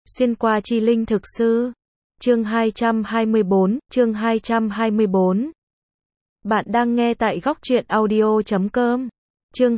Xuyên qua chi linh thực sư. Chương 224. Bạn đang nghe tại góc truyện audio.com. Chương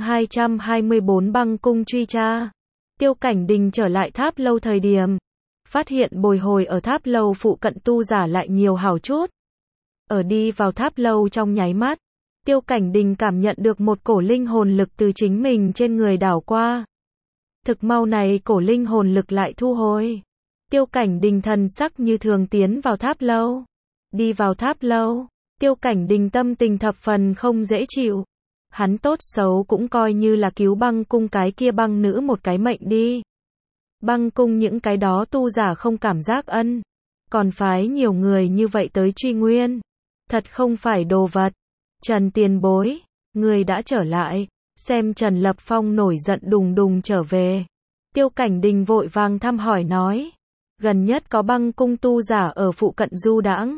224 Băng cung truy tra. Tiêu Cảnh Đình trở lại tháp lâu thời điểm, phát hiện bồi hồi ở tháp lâu phụ cận tu giả lại nhiều hảo chút. Ở đi vào tháp lâu trong nháy mắt, Tiêu Cảnh Đình cảm nhận được một cổ linh hồn lực từ chính mình trên người đảo qua. Thực mau này cổ linh hồn lực lại thu hồi. Tiêu Cảnh Đình thần sắc như thường tiến vào tháp lâu. Đi vào tháp lâu, Tiêu Cảnh Đình tâm tình thập phần không dễ chịu. Hắn tốt xấu cũng coi như là cứu băng cung cái kia băng nữ một cái mệnh đi. Băng cung những cái đó tu giả không cảm giác ân. Còn phái nhiều người như vậy tới truy nguyên. Thật không phải đồ vật. Trần tiền bối, người đã trở lại. Xem Trần Lập Phong nổi giận đùng đùng trở về. Tiêu Cảnh Đình vội vàng thăm hỏi nói. Gần nhất có băng cung tu giả ở phụ cận du đãng.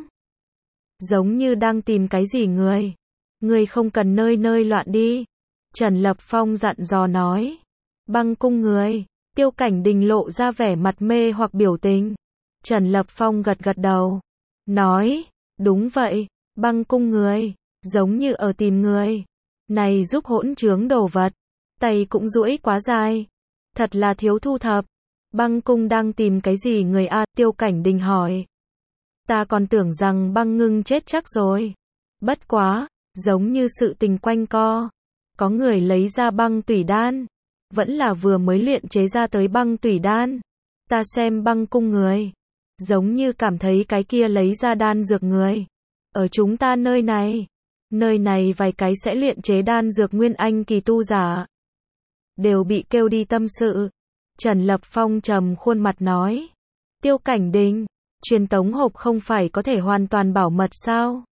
Giống như đang tìm cái gì người. Người không cần nơi nơi loạn đi. Trần Lập Phong dặn dò nói. Băng cung người. Tiêu Cảnh Đình lộ ra vẻ mặt mê hoặc biểu tình. Trần Lập Phong gật gật đầu. Nói. Đúng vậy. Băng cung người. Giống như ở tìm người. Này giúp hỗn trướng đồ vật. Tay cũng duỗi quá dài. Thật là thiếu thu thập. Băng cung đang tìm cái gì người a? Tiêu Cảnh Đình hỏi. Ta còn tưởng rằng băng ngưng chết chắc rồi. Bất quá, giống như sự tình quanh co. Có người lấy ra băng tủy đan. Vẫn là vừa mới luyện chế ra tới băng tủy đan. Ta xem băng cung người. Giống như cảm thấy cái kia lấy ra đan dược người. Ở chúng ta nơi này. Nơi này vài cái sẽ luyện chế đan dược nguyên anh kỳ tu giả. Đều bị kêu đi tâm sự. Trần Lập Phong trầm khuôn mặt nói. Tiêu Cảnh Đình, truyền tống hộp không phải có thể hoàn toàn bảo mật sao?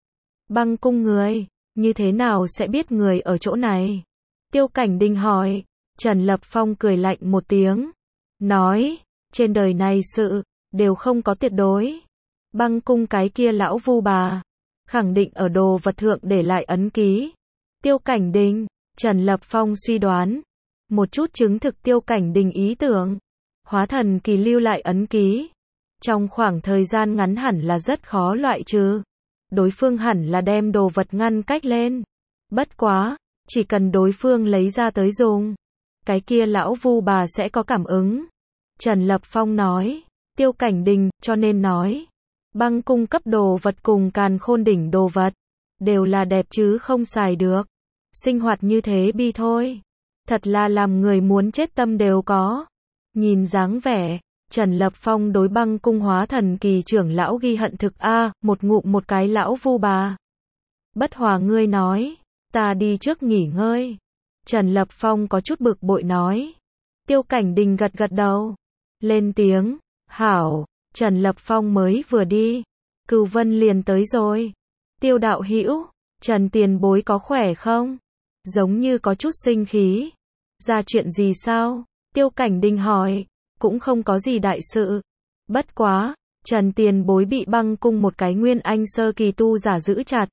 Băng cung người, như thế nào sẽ biết người ở chỗ này? Tiêu Cảnh Đình hỏi. Trần Lập Phong cười lạnh một tiếng. Nói, trên đời này sự, đều không có tuyệt đối. Băng cung cái kia lão vu bà, khẳng định ở đồ vật thượng để lại ấn ký. Tiêu Cảnh Đình, Trần Lập Phong suy đoán. Một chút chứng thực Tiêu Cảnh Đình ý tưởng. Hóa thần kỳ lưu lại ấn ký. Trong khoảng thời gian ngắn hẳn là rất khó loại trừ. Đối phương hẳn là đem đồ vật ngăn cách lên. Bất quá, chỉ cần đối phương lấy ra tới dùng. Cái kia lão vu bà sẽ có cảm ứng. Trần Lập Phong nói. Tiêu Cảnh Đình, cho nên nói. Băng cung cấp đồ vật cùng càn khôn đỉnh đồ vật. Đều là đẹp chứ không xài được. Sinh hoạt như thế bi thôi. Thật là làm người muốn chết tâm đều có. Nhìn dáng vẻ, Trần Lập Phong đối băng cung hóa thần kỳ trưởng lão ghi hận thực a, một ngụm một cái lão vu bà. Bất hòa ngươi nói, ta đi trước nghỉ ngơi. Trần Lập Phong có chút bực bội nói. Tiêu Cảnh Đình gật gật đầu. Lên tiếng, hảo, Trần Lập Phong mới vừa đi. Cửu Vân liền tới rồi. Tiêu đạo hữu, Trần tiền bối có khỏe không? Giống như có chút sinh khí. Ra chuyện gì sao? Tiêu Cảnh Đình hỏi. Cũng không có gì đại sự. Bất quá, Trần tiền bối bị băng cung một cái nguyên anh sơ kỳ tu giả giữ chặt.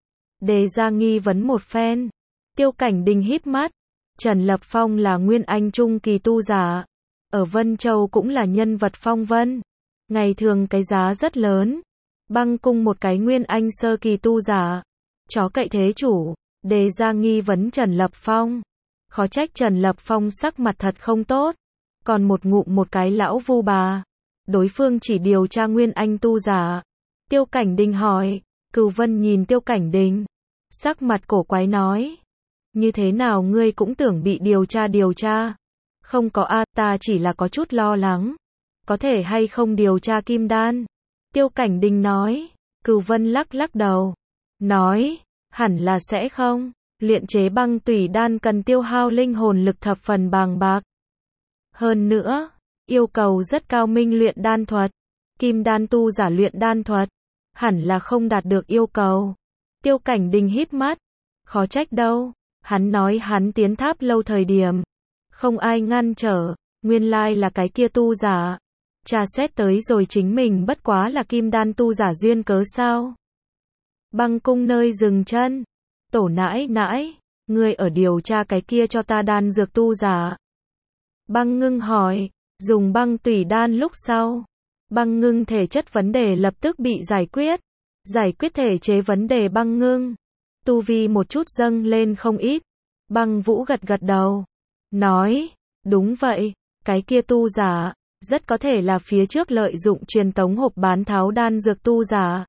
Đề ra nghi vấn một phen. Tiêu Cảnh Đình híp mắt. Trần Lập Phong là nguyên anh trung kỳ tu giả. Ở Vân Châu cũng là nhân vật phong vân. Ngày thường cái giá rất lớn. Băng cung một cái nguyên anh sơ kỳ tu giả. Chó cậy thế chủ. Đề ra nghi vấn Trần Lập Phong. Khó trách Trần Lập Phong sắc mặt thật không tốt. Còn một ngụm một cái lão vu bà. Đối phương chỉ điều tra nguyên anh tu giả. Tiêu Cảnh Đình hỏi. Cửu Vân nhìn Tiêu Cảnh Đình. Sắc mặt cổ quái nói. Như thế nào ngươi cũng tưởng bị điều tra. Không có a, ta chỉ là có chút lo lắng. Có thể hay không điều tra kim đan. Tiêu Cảnh Đình nói. Cửu Vân lắc lắc đầu. Nói. Hẳn là sẽ không. Luyện chế băng tủy đan cần tiêu hao linh hồn lực thập phần bàng bạc. Hơn nữa, yêu cầu rất cao minh luyện đan thuật. Kim đan tu giả luyện đan thuật. Hẳn là không đạt được yêu cầu. Tiêu Cảnh Đình híp mắt. Khó trách đâu. Hắn nói hắn tiến tháp lâu thời điểm. Không ai ngăn trở. Nguyên lai là cái kia tu giả. Tra xét tới rồi chính mình bất quá là kim đan tu giả duyên cớ sao. Băng cung nơi dừng chân. Tổ nãi nãi. Ngươi ở điều tra cái kia cho ta đan dược tu giả. Băng ngưng hỏi. Dùng băng tủy đan lúc sau, băng ngưng thể chất vấn đề lập tức bị giải quyết. Giải quyết thể chế vấn đề băng ngưng. Tu vi một chút dâng lên không ít. Băng Vũ gật gật đầu. Nói, đúng vậy, cái kia tu giả, rất có thể là phía trước lợi dụng truyền tống hộp bán tháo đan dược tu giả.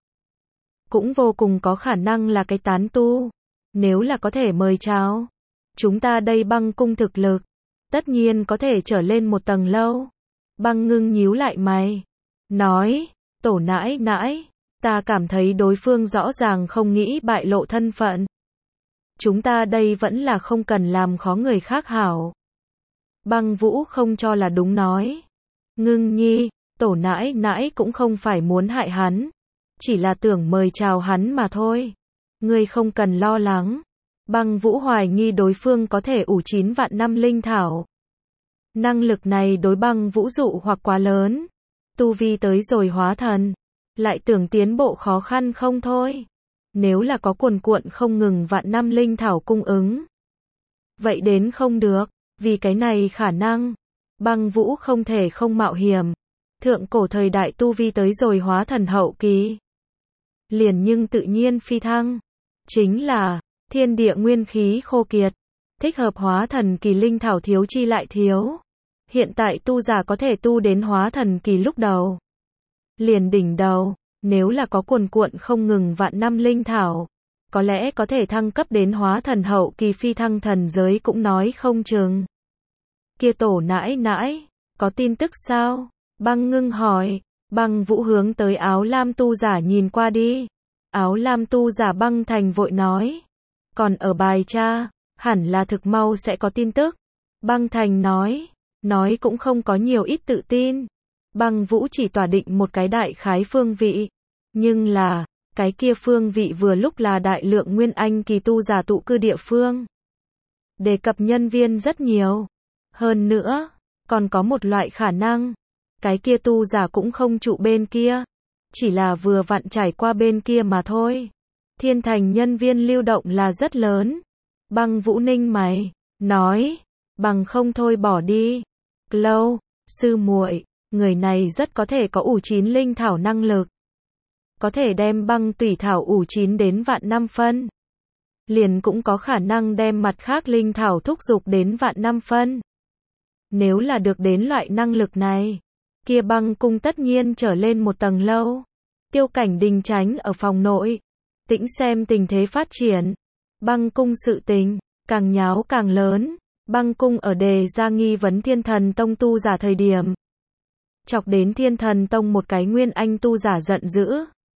Cũng vô cùng có khả năng là cái tán tu. Nếu là có thể mời chào, chúng ta đây băng cung thực lực, tất nhiên có thể trở lên một tầng lâu. Băng ngưng nhíu lại mày. Nói, tổ nãi nãi, ta cảm thấy đối phương rõ ràng không nghĩ bại lộ thân phận. Chúng ta đây vẫn là không cần làm khó người khác hảo. Băng Vũ không cho là đúng nói. Ngưng nhi, tổ nãi nãi cũng không phải muốn hại hắn. Chỉ là tưởng mời chào hắn mà thôi. Ngươi không cần lo lắng. Băng Vũ hoài nghi đối phương có thể ủ 9 vạn năm linh thảo. Năng lực này đối Băng Vũ dụ hoặc quá lớn. Tu vi tới rồi hóa thần. Lại tưởng tiến bộ khó khăn không thôi. Nếu là có cuồn cuộn không ngừng vạn năm linh thảo cung ứng. Vậy đến không được. Vì cái này khả năng. Băng Vũ không thể không mạo hiểm. Thượng cổ thời đại tu vi tới rồi hóa thần hậu kỳ. Liền nhưng tự nhiên phi thăng. Chính là, thiên địa nguyên khí khô kiệt. Thích hợp hóa thần kỳ linh thảo thiếu chi lại thiếu. Hiện tại tu giả có thể tu đến hóa thần kỳ lúc đầu. Liền đỉnh đầu, nếu là có cuồn cuộn không ngừng vạn năm linh thảo. Có lẽ có thể thăng cấp đến hóa thần hậu kỳ phi thăng thần giới cũng nói không chừng. Kia tổ nãi nãi, có tin tức sao? Băng ngưng hỏi. Băng Vũ hướng tới áo lam tu giả nhìn qua đi. Áo lam tu giả Băng Thành vội nói. Còn ở bài tra, hẳn là thực mau sẽ có tin tức. Băng Thành nói cũng không có nhiều ít tự tin. Băng Vũ chỉ tỏa định một cái đại khái phương vị. Nhưng là, cái kia phương vị vừa lúc là đại lượng nguyên anh kỳ tu giả tụ cư địa phương. Đề cập nhân viên rất nhiều. Hơn nữa, còn có một loại khả năng. Cái kia tu giả cũng không trụ bên kia. Chỉ là vừa vặn trải qua bên kia mà thôi. Thiên thành nhân viên lưu động là rất lớn. Băng Vũ ninh mày, nói, bằng không thôi bỏ đi. Lâu, sư muội, người này rất có thể có ủ 9 linh thảo năng lực. Có thể đem băng tủy thảo ủ 9 đến vạn năm phân. Liền cũng có khả năng đem mặt khác linh thảo thúc dục đến vạn năm phân. Nếu là được đến loại năng lực này, kia băng cung tất nhiên trở lên một tầng lâu. Tiêu Cảnh Đình tránh ở phòng nội, tĩnh xem tình thế phát triển. Băng cung sự tình, càng nháo càng lớn. Băng cung ở đề ra nghi vấn Thiên Thần Tông tu giả thời điểm. Chọc đến Thiên Thần Tông một cái nguyên anh tu giả giận dữ.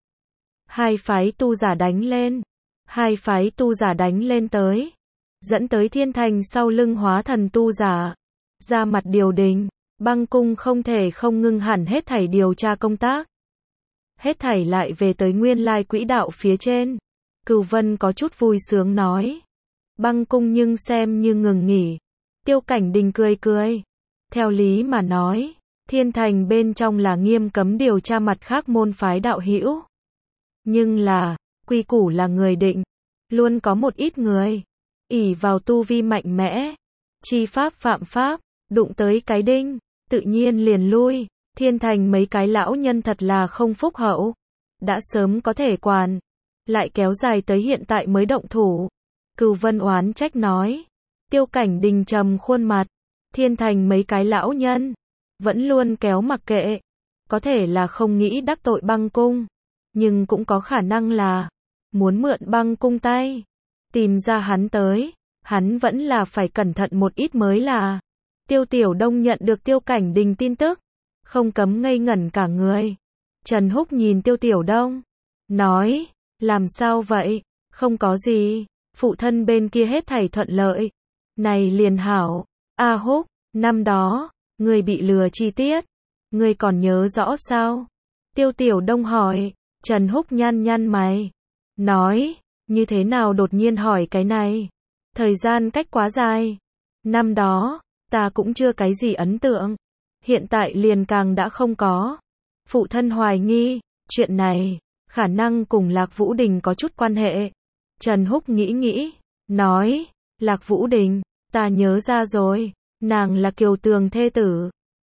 Hai phái tu giả đánh lên. Hai phái tu giả đánh lên tới. Dẫn tới Thiên Thành sau lưng hóa thần tu giả. Ra mặt điều đình. Băng cung không thể không ngưng hẳn hết thảy điều tra công tác. Hết thảy lại về tới nguyên lai quỹ đạo phía trên. Cửu Vân có chút vui sướng nói. Băng cung nhưng xem như ngừng nghỉ. Tiêu Cảnh Đình cười cười. Theo lý mà nói, Thiên Thành bên trong là nghiêm cấm điều tra mặt khác môn phái đạo hữu. Nhưng là, quy củ là người định. Luôn có một ít người ỷ vào tu vi mạnh mẽ, chi pháp phạm pháp, đụng tới cái đinh, tự nhiên liền lui. Thiên Thành mấy cái lão nhân thật là không phúc hậu. Đã sớm có thể quản, lại kéo dài tới hiện tại mới động thủ. Cửu Vân oán trách nói. Tiêu Cảnh Đình trầm khuôn mặt. Thiên Thành mấy cái lão nhân vẫn luôn kéo mặc kệ. Có thể là không nghĩ đắc tội băng cung, nhưng cũng có khả năng là muốn mượn băng cung tay. Tìm ra hắn tới, hắn vẫn là phải cẩn thận một ít mới là. Tiêu Tiểu Đông nhận được Tiêu Cảnh Đình tin tức, không cấm ngây ngẩn cả người. Trần Húc nhìn Tiêu Tiểu Đông, nói, làm sao vậy? Không có gì, phụ thân bên kia hết thảy thuận lợi. Này liền hảo. A Húc, năm đó, ngươi bị lừa chi tiết, ngươi còn nhớ rõ sao? Tiêu Tiểu Đông hỏi. Trần Húc nhăn nhăn mày, nói, như thế nào đột nhiên hỏi cái này? Thời gian cách quá dài. Năm đó, ta cũng chưa cái gì ấn tượng. Hiện tại liền càng đã không có. Phụ thân hoài nghi, chuyện này, khả năng cùng Lạc Vũ Đình có chút quan hệ. Trần Húc nghĩ, nói, Lạc Vũ Đình, ta nhớ ra rồi, nàng là Kiều Tường thê tử.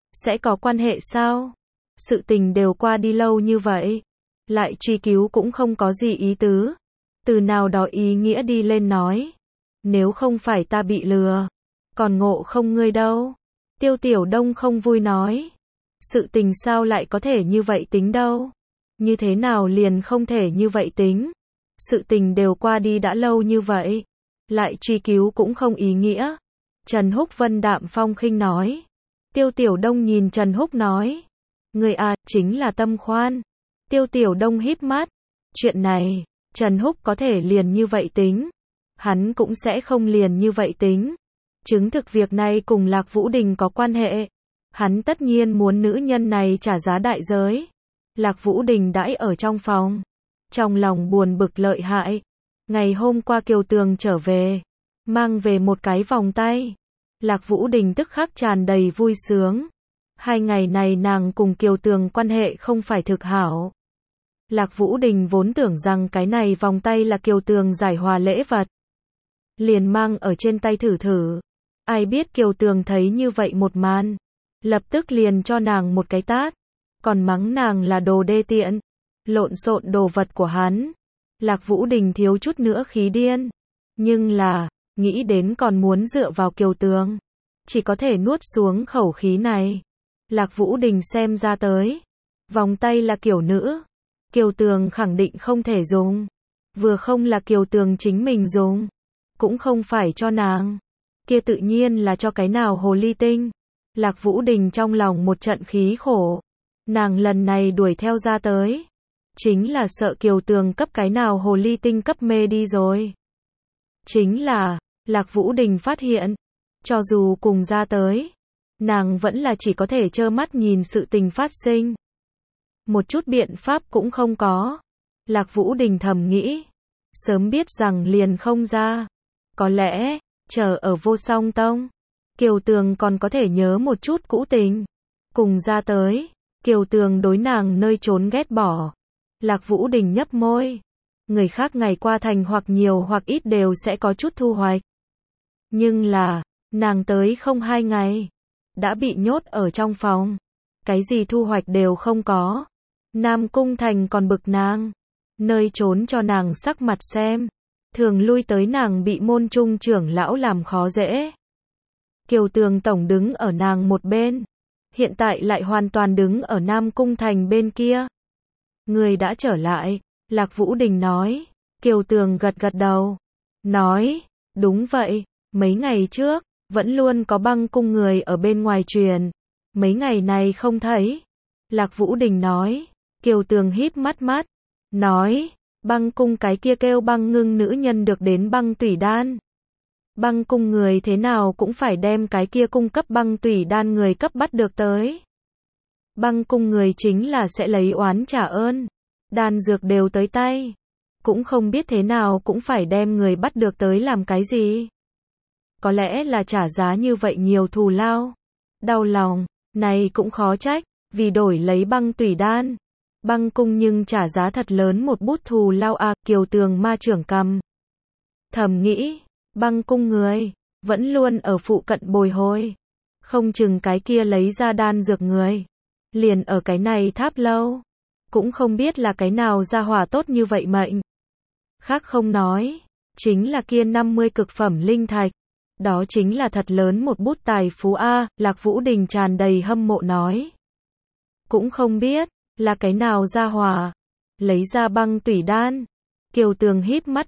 sẽ có quan hệ sao? Sự tình đều qua đi lâu như vậy, lại truy cứu cũng không có gì ý tứ. Từ nào đó ý nghĩa đi lên nói, nếu không phải ta bị lừa, còn ngộ không ngươi đâu. Tiêu Tiểu Đông không vui nói, sự tình sao lại có thể như vậy tính đâu? Như thế nào liền không thể như vậy tính? Sự tình đều qua đi đã lâu như vậy, lại truy cứu cũng không ý nghĩa. Trần Húc vân đạm phong khinh nói. Tiêu Tiểu Đông nhìn Trần Húc nói, người à, chính là tâm khoan. Tiêu Tiểu Đông híp mắt, chuyện này, Trần Húc có thể liền như vậy tính, hắn cũng sẽ không liền như vậy tính. Chứng thực việc này cùng Lạc Vũ Đình có quan hệ, hắn tất nhiên muốn nữ nhân này trả giá đại giới. Lạc Vũ Đình đãi ở trong phòng, trong lòng buồn bực lợi hại. Ngày hôm qua Kiều Tường trở về, mang về một cái vòng tay. Lạc Vũ Đình tức khắc tràn đầy vui sướng. 2 ngày này nàng cùng Kiều Tường quan hệ không phải thực hảo. Lạc Vũ Đình vốn tưởng rằng cái này vòng tay là Kiều Tường giải hòa lễ vật, liền mang ở trên tay thử thử. Ai biết Kiều Tường thấy như vậy một màn, lập tức liền cho nàng một cái tát, còn mắng nàng là đồ đê tiện, lộn xộn đồ vật của hắn. Lạc Vũ Đình thiếu chút nữa khí điên, nhưng là, nghĩ đến còn muốn dựa vào Kiều Tường, chỉ có thể nuốt xuống khẩu khí này. Lạc Vũ Đình xem ra tới, vòng tay là kiểu nữ, Kiều Tường khẳng định không thể dùng, vừa không là Kiều Tường chính mình dùng, cũng không phải cho nàng, kia tự nhiên là cho cái nào hồ ly tinh. Lạc Vũ Đình trong lòng một trận khí khổ, nàng lần này đuổi theo ra tới, chính là sợ Kiều Tường cấp cái nào hồ ly tinh cấp mê đi rồi. Chính là, Lạc Vũ Đình phát hiện, cho dù cùng ra tới, nàng vẫn là chỉ có thể trơ mắt nhìn sự tình phát sinh. Một chút biện pháp cũng không có. Lạc Vũ Đình thầm nghĩ, sớm biết rằng liền không ra. Có lẽ, chờ ở Vô Song Tông, Kiều Tường còn có thể nhớ một chút cũ tình. Cùng ra tới, Kiều Tường đối nàng nơi trốn ghét bỏ. Lạc Vũ Đình nhấp môi. Người khác ngày qua thành hoặc nhiều hoặc ít đều sẽ có chút thu hoạch. Nhưng là, nàng tới không 2 ngày, đã bị nhốt ở trong phòng. Cái gì thu hoạch đều không có. Nam Cung Thành còn bực nàng, nơi trốn cho nàng sắc mặt xem, thường lui tới nàng bị môn trung trưởng lão làm khó dễ. Kiều Tường tổng đứng ở nàng một bên, hiện tại lại hoàn toàn đứng ở Nam Cung Thành bên kia. Người đã trở lại, Lạc Vũ Đình nói. Kiều Tường gật gật đầu, nói, đúng vậy, mấy ngày trước, vẫn luôn có Băng Cung người ở bên ngoài truyền, mấy ngày này không thấy. Lạc Vũ Đình nói. Kiều Tường híp mắt, nói, Băng Cung cái kia kêu Băng Ngưng nữ nhân được đến băng tủy đan. Băng Cung người thế nào cũng phải đem cái kia cung cấp băng tủy đan người cấp bắt được tới. Băng Cung người chính là sẽ lấy oán trả ơn, đan dược đều tới tay, cũng không biết thế nào cũng phải đem người bắt được tới làm cái gì. Có lẽ là trả giá như vậy nhiều thù lao. Đau lòng, này cũng khó trách, vì đổi lấy băng tủy đan. Băng Cung nhưng trả giá thật lớn một bút thù lao à. Kiều Tường ma trưởng cầm, thầm nghĩ, Băng Cung người, vẫn luôn ở phụ cận bồi hồi. Không chừng cái kia lấy ra đan dược người, liền ở cái này tháp lâu. Cũng không biết là cái nào ra hỏa tốt như vậy mệnh. Khác không nói, chính là kia 50 cực phẩm linh thạch. Đó chính là thật lớn một bút tài phú a. Lạc Vũ Đình tràn đầy hâm mộ nói. Cũng không biết là cái nào ra hỏa lấy ra băng tủy đan. Kiều Tường híp mắt,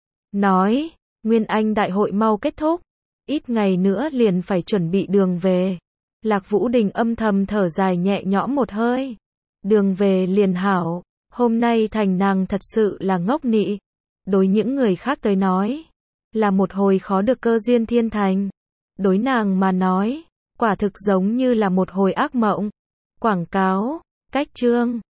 nói, Nguyên Anh đại hội mau kết thúc, ít ngày nữa liền phải chuẩn bị đường về. Lạc Vũ Đình âm thầm thở dài nhẹ nhõm một hơi. Đường về liền hảo, hôm nay thành nàng thật sự là ngốc nị. Đối những người khác tới nói, là một hồi khó được cơ duyên thiên thành. Đối nàng mà nói, quả thực giống như là một hồi ác mộng. Quảng cáo, cách chương